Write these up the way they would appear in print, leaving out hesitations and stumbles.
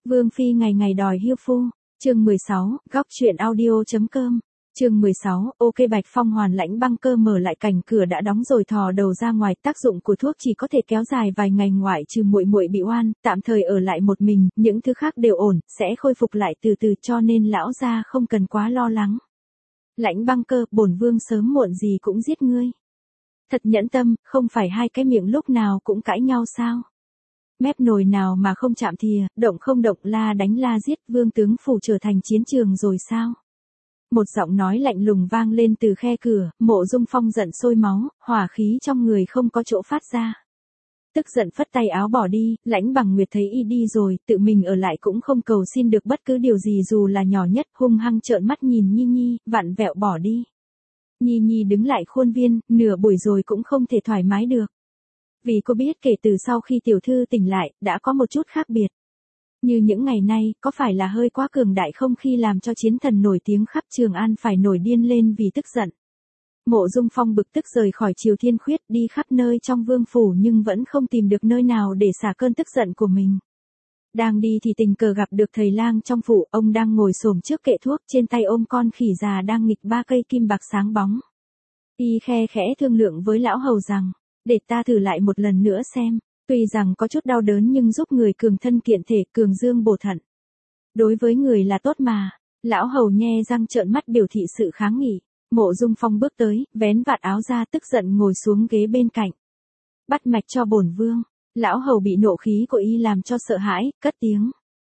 Vương Phi ngày ngày đòi hiêu phu. Chương 16, góc truyện audio.com. Chương 16, ok Bạch Phong hoàn lãnh băng cơ mở lại cành cửa đã đóng rồi thò đầu ra ngoài, tác dụng của thuốc chỉ có thể kéo dài vài ngày ngoại trừ muội muội bị oan, tạm thời ở lại một mình, những thứ khác đều ổn, sẽ khôi phục lại từ từ cho nên lão gia không cần quá lo lắng. Lãnh băng cơ, bổn vương sớm muộn gì cũng giết ngươi. Thật nhẫn tâm, không phải hai cái miệng lúc nào cũng cãi nhau sao? Mép nồi nào mà không chạm thìa, động không động la đánh la giết, vương tướng phủ trở thành chiến trường rồi sao? Một giọng nói lạnh lùng vang lên từ khe cửa, Mộ Dung Phong giận sôi máu, hỏa khí trong người không có chỗ phát ra. Tức giận phất tay áo bỏ đi, Lãnh Bằng Nguyệt thấy y đi rồi, tự mình ở lại cũng không cầu xin được bất cứ điều gì dù là nhỏ nhất, hung hăng trợn mắt nhìn Nhi Nhi, vặn vẹo bỏ đi. Nhi Nhi đứng lại khuôn viên, nửa buổi rồi cũng không thể thoải mái được. Vì cô biết kể từ sau khi tiểu thư tỉnh lại, đã có một chút khác biệt. Như những ngày nay, có phải là hơi quá cường đại không khi làm cho chiến thần nổi tiếng khắp Trường An phải nổi điên lên vì tức giận. Mộ Dung Phong bực tức rời khỏi Triều Thiên Khuyết đi khắp nơi trong vương phủ nhưng vẫn không tìm được nơi nào để xả cơn tức giận của mình. Đang đi thì tình cờ gặp được thầy lang trong phủ, ông đang ngồi xổm trước kệ thuốc, trên tay ôm con khỉ già đang nghịch ba cây kim bạc sáng bóng. Y khe khẽ thương lượng với lão hầu rằng, để ta thử lại một lần nữa xem. Tuy rằng có chút đau đớn nhưng giúp người cường thân kiện thể, cường dương bổ thận. Đối với người là tốt mà. Lão hầu nhe răng trợn mắt biểu thị sự kháng nghị. Mộ Dung Phong bước tới, vén vạt áo ra tức giận ngồi xuống ghế bên cạnh. Bắt mạch cho bổn vương. Lão hầu bị nộ khí của y làm cho sợ hãi, cất tiếng.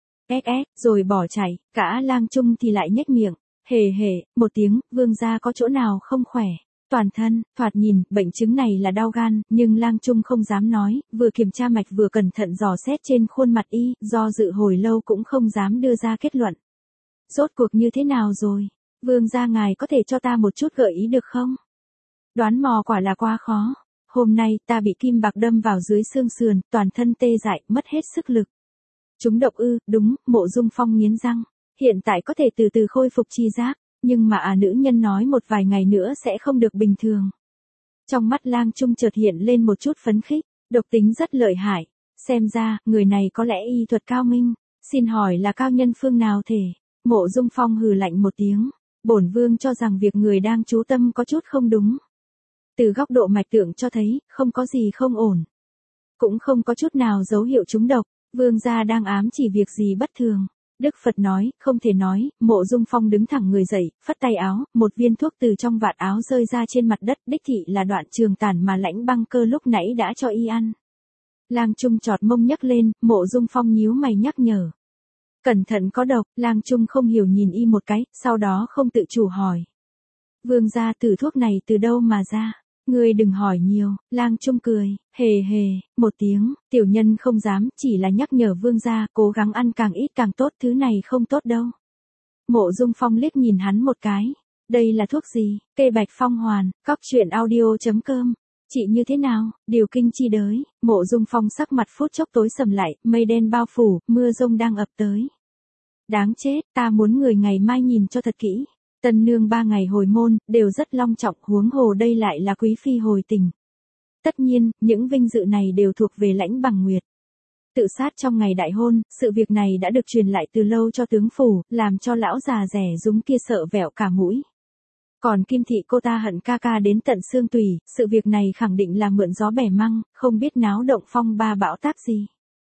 Rồi bỏ chạy, cả lang trung thì lại nhếch miệng. Hề hề, một tiếng, vương gia có chỗ nào không khỏe. Toàn thân, thoạt nhìn, bệnh chứng này là đau gan, nhưng lang trung không dám nói, vừa kiểm tra mạch vừa cẩn thận dò xét trên khuôn mặt y, do dự hồi lâu cũng không dám đưa ra kết luận. Rốt cuộc như thế nào rồi? Vương gia ngài có thể cho ta một chút gợi ý được không? Đoán mò quả là quá khó. Hôm nay, ta bị kim bạc đâm vào dưới xương sườn, toàn thân tê dại, mất hết sức lực. Chúng độc ư, đúng, Mộ Dung Phong nghiến răng. Hiện tại có thể từ từ khôi phục chi giác. Nhưng mà nữ nhân nói một vài ngày nữa sẽ không được bình thường. Trong mắt lang trung chợt hiện lên một chút phấn khích, độc tính rất lợi hại. Xem ra, người này có lẽ y thuật cao minh. Xin hỏi là cao nhân phương nào thể? Mộ Dung Phong hừ lạnh một tiếng. Bổn vương cho rằng việc người đang chú tâm có chút không đúng. Từ góc độ mạch tượng cho thấy, không có gì không ổn. Cũng không có chút nào dấu hiệu trúng độc. Vương gia đang ám chỉ việc gì bất thường. Đức Phật nói, không thể nói. Mộ Dung Phong đứng thẳng người dậy, phất tay áo, một viên thuốc từ trong vạt áo rơi ra trên mặt đất, đích thị là đoạn trường tàn mà Lãnh băng cơ lúc nãy đã cho y ăn. Lang Trung chọt mông nhấc lên, Mộ Dung Phong nhíu mày nhắc nhở. Cẩn thận có độc, Lang Trung không hiểu nhìn y một cái, sau đó không tự chủ hỏi. Vương gia tử thuốc này từ đâu mà ra? Ngươi đừng hỏi nhiều, Lang Trung cười, hề hề, một tiếng, tiểu nhân không dám, chỉ là nhắc nhở vương gia, cố gắng ăn càng ít càng tốt, thứ này không tốt đâu. Mộ Dung Phong liếc nhìn hắn một cái, đây là thuốc gì? Cây Bạch Phong hoàn, góc truyện audio.com. Chị như thế nào? Điều kinh chi đới. Mộ Dung Phong sắc mặt phút chốc tối sầm lại, mây đen bao phủ, mưa rông đang ập tới. Đáng chết, ta muốn người ngày mai nhìn cho thật kỹ. Tân nương 3 ngày hồi môn, đều rất long trọng, huống hồ đây lại là quý phi hồi tình. Tất nhiên, những vinh dự này đều thuộc về Lãnh Bằng Nguyệt. Tự sát trong ngày đại hôn, sự việc này đã được truyền lại từ lâu cho tướng phủ, làm cho lão già rẻ rúng kia sợ vẹo cả mũi. Còn Kim Thị cô ta hận ca ca đến tận xương tủy, sự việc này khẳng định là mượn gió bẻ măng, không biết náo động phong ba bão táp gì.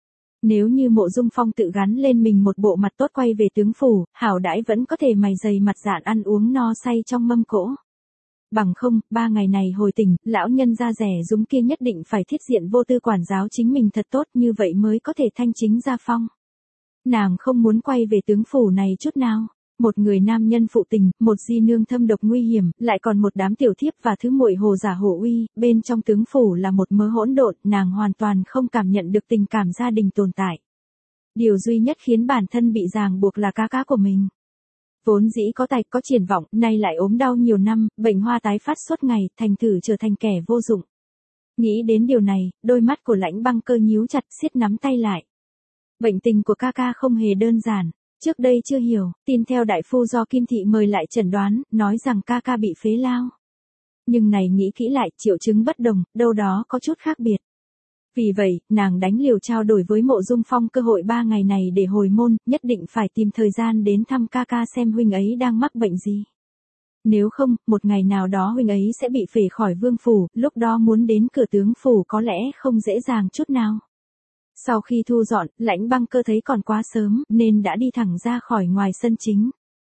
Nếu như Mộ Dung Phong tự gắn lên mình một bộ mặt tốt quay về tướng phủ, hảo đãi vẫn có thể mày dày mặt dạn ăn uống no say trong mâm cỗ. Bằng không, 3 ngày này hồi tình, lão nhân da rẻ rúng kia nhất định phải thiết diện vô tư quản giáo chính mình thật tốt, như vậy mới có thể thanh chính gia phong. Nàng không muốn quay về tướng phủ này chút nào. Một người nam nhân phụ tình, một di nương thâm độc nguy hiểm, lại còn một đám tiểu thiếp và thứ muội hồ giả hổ uy, bên trong tướng phủ là một mớ hỗn độn, nàng hoàn toàn không cảm nhận được tình cảm gia đình tồn tại. Điều duy nhất khiến bản thân bị ràng buộc là ca ca của mình. Vốn dĩ có tài có triển vọng, nay lại ốm đau nhiều năm, bệnh hoa tái phát suốt ngày, thành thử trở thành kẻ vô dụng. Nghĩ đến điều này, đôi mắt của Lãnh băng cơ nhíu chặt, siết nắm tay lại. Bệnh tình của ca ca không hề đơn giản. Trước đây chưa hiểu, tin theo đại phu do Kim Thị mời lại chẩn đoán, nói rằng ca ca bị phế lao. Nhưng này nghĩ kỹ lại, triệu chứng bất đồng, đâu đó có chút khác biệt. Vì vậy, nàng đánh liều trao đổi với Mộ Dung Phong cơ hội 3 ngày này để hồi môn, nhất định phải tìm thời gian đến thăm ca ca xem huynh ấy đang mắc bệnh gì. Nếu không, một ngày nào đó huynh ấy sẽ bị phể khỏi vương phủ, lúc đó muốn đến cửa tướng phủ có lẽ không dễ dàng chút nào. Sau khi thu dọn, Lãnh Băng Cơ thấy còn quá sớm, nên đã đi thẳng ra khỏi ngoài sân chính.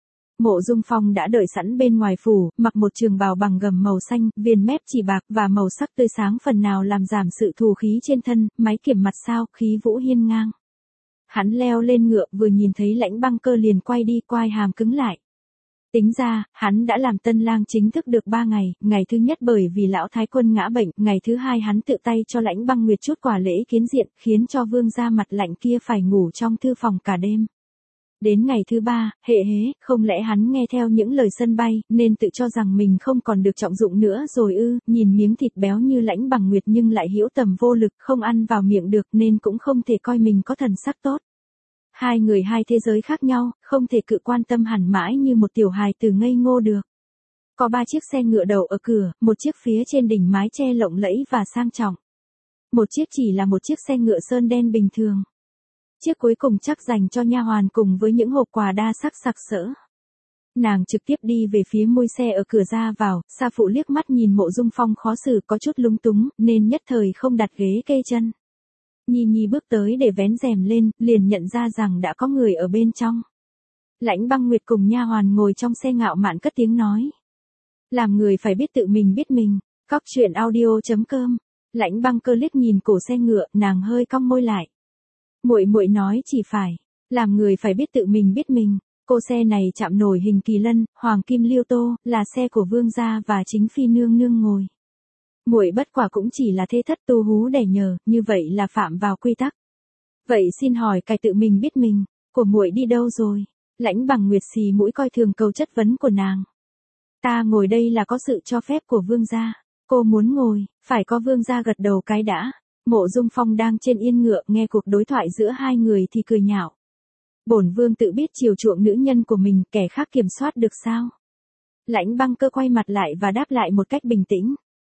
Mộ Dung Phong đã đợi sẵn bên ngoài phủ, mặc một trường bào bằng gầm màu xanh, viền mép chỉ bạc và màu sắc tươi sáng phần nào làm giảm sự thù khí trên thân, máy kiểm mặt sao, khí vũ hiên ngang. Hắn leo lên ngựa, vừa nhìn thấy Lãnh Băng Cơ liền quay đi, quai hàm cứng lại. Tính ra, hắn đã làm tân lang chính thức được 3 ngày, ngày thứ nhất bởi vì lão thái quân ngã bệnh, ngày thứ hai hắn tự tay cho Lãnh Băng Nguyệt chút quà lễ kiến diện, khiến cho vương gia mặt lạnh kia phải ngủ trong thư phòng cả đêm. Đến ngày thứ ba, không lẽ hắn nghe theo những lời sân bay, nên tự cho rằng mình không còn được trọng dụng nữa rồi ư, nhìn miếng thịt béo như Lãnh Bằng Nguyệt nhưng lại hữu tầm vô lực, không ăn vào miệng được nên cũng không thể coi mình có thần sắc tốt. Hai người hai thế giới khác nhau, không thể cự quan tâm hẳn mãi như một tiểu hài từ ngây ngô được. Có 3 chiếc xe ngựa đậu ở cửa, một chiếc phía trên đỉnh mái che lộng lẫy và sang trọng. Một chiếc chỉ là một chiếc xe ngựa sơn đen bình thường. Chiếc cuối cùng chắc dành cho nha hoàn cùng với những hộp quà đa sắc sặc sỡ. Nàng trực tiếp đi về phía mui xe ở cửa ra vào, Sa Phụ liếc mắt nhìn Mộ Dung Phong khó xử có chút lúng túng, nên nhất thời không đặt ghế kê chân. Nhi Nhi bước tới để vén rèm lên, liền nhận ra rằng đã có người ở bên trong. Lãnh Băng Nguyệt cùng nha hoàn ngồi trong xe ngạo mạn cất tiếng nói. Làm người phải biết tự mình biết mình. Cóc truyện audio.com. Lãnh Băng Cơ liếc nhìn cổ xe ngựa, nàng hơi cong môi lại. Muội muội nói chỉ phải, làm người phải biết tự mình biết mình. Cô xe này chạm nổi hình kỳ lân, hoàng kim liêu tô, là xe của vương gia và chính phi nương nương ngồi. Muội bất quả cũng chỉ là thế thất tu hú đẻ nhờ, như vậy là phạm vào quy tắc. Vậy xin hỏi cái tự mình biết mình, của muội đi đâu rồi? Lãnh Bằng Nguyệt xì mũi coi thường câu chất vấn của nàng. Ta ngồi đây là có sự cho phép của vương gia. Cô muốn ngồi, phải có vương gia gật đầu cái đã. Mộ Dung Phong đang trên yên ngựa nghe cuộc đối thoại giữa hai người thì cười nhạo. Bổn vương tự biết chiều chuộng nữ nhân của mình, kẻ khác kiểm soát được sao? Lãnh Băng Cơ quay mặt lại và đáp lại một cách bình tĩnh.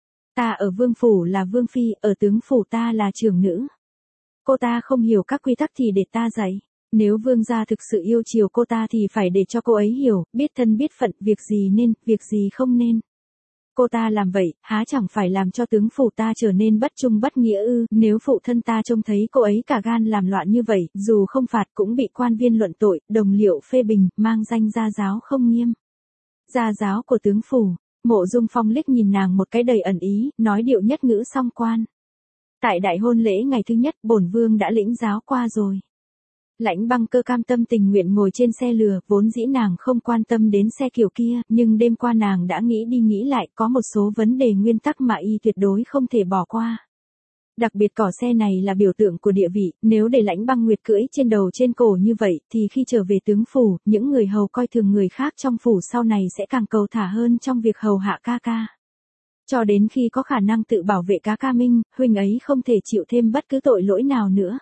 Ta ở vương phủ là vương phi, ở tướng phủ ta là trưởng nữ. Cô ta không hiểu các quy tắc thì để ta dạy. Nếu vương gia thực sự yêu chiều cô ta thì phải để cho cô ấy hiểu, biết thân biết phận, việc gì nên, việc gì không nên. Cô ta làm vậy, há chẳng phải làm cho tướng phủ ta trở nên bất trung bất nghĩa ư? Nếu phụ thân ta trông thấy cô ấy cả gan làm loạn như vậy, dù không phạt cũng bị quan viên luận tội, đồng liệu phê bình, mang danh gia giáo không nghiêm. Gia giáo của tướng phủ. Mộ Dung Phong liếc nhìn nàng một cái đầy ẩn ý, nói điệu nhất ngữ song quan. Tại đại hôn lễ ngày thứ nhất, bổn vương đã lĩnh giáo qua rồi. Lãnh Băng Cơ cam tâm tình nguyện ngồi trên xe lừa, vốn dĩ nàng không quan tâm đến xe kiểu kia, nhưng đêm qua nàng đã nghĩ đi nghĩ lại, có một số vấn đề nguyên tắc mà y tuyệt đối không thể bỏ qua. Đặc biệt cỏ xe này là biểu tượng của địa vị, nếu để Lãnh Băng Nguyệt cưỡi trên đầu trên cổ như vậy, thì khi trở về tướng phủ, những người hầu coi thường người khác trong phủ sau này sẽ càng cầu thả hơn trong việc hầu hạ ca ca. Cho đến khi có khả năng tự bảo vệ cá ca minh, huynh ấy không thể chịu thêm bất cứ tội lỗi nào nữa.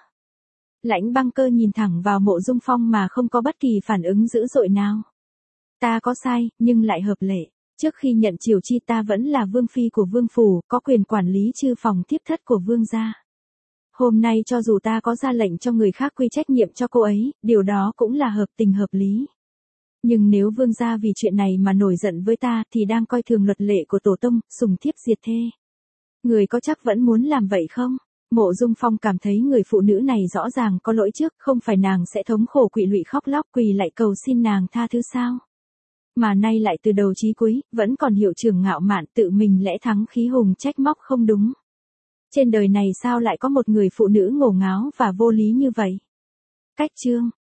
Lãnh Băng Cơ nhìn thẳng vào Mộ Dung Phong mà không có bất kỳ phản ứng dữ dội nào. Ta có sai, nhưng lại hợp lệ. Trước khi nhận chiều chi ta vẫn là vương phi của vương phủ, có quyền quản lý chư phòng thiếp thất của vương gia. Hôm nay cho dù ta có ra lệnh cho người khác quy trách nhiệm cho cô ấy, điều đó cũng là hợp tình hợp lý. Nhưng nếu vương gia vì chuyện này mà nổi giận với ta thì đang coi thường luật lệ của tổ tông, sùng thiếp diệt thê. Người có chắc vẫn muốn làm vậy không? Mộ Dung Phong cảm thấy người phụ nữ này rõ ràng có lỗi trước, không phải nàng sẽ thống khổ quỵ lụy khóc lóc quỳ lại cầu xin nàng tha thứ sao? Mà nay lại từ đầu chí cuối, vẫn còn hiệu trưởng ngạo mạn tự mình lẽ thắng khí hùng trách móc không đúng. Trên đời này sao lại có một người phụ nữ ngổ ngáo và vô lý như vậy? Cách chương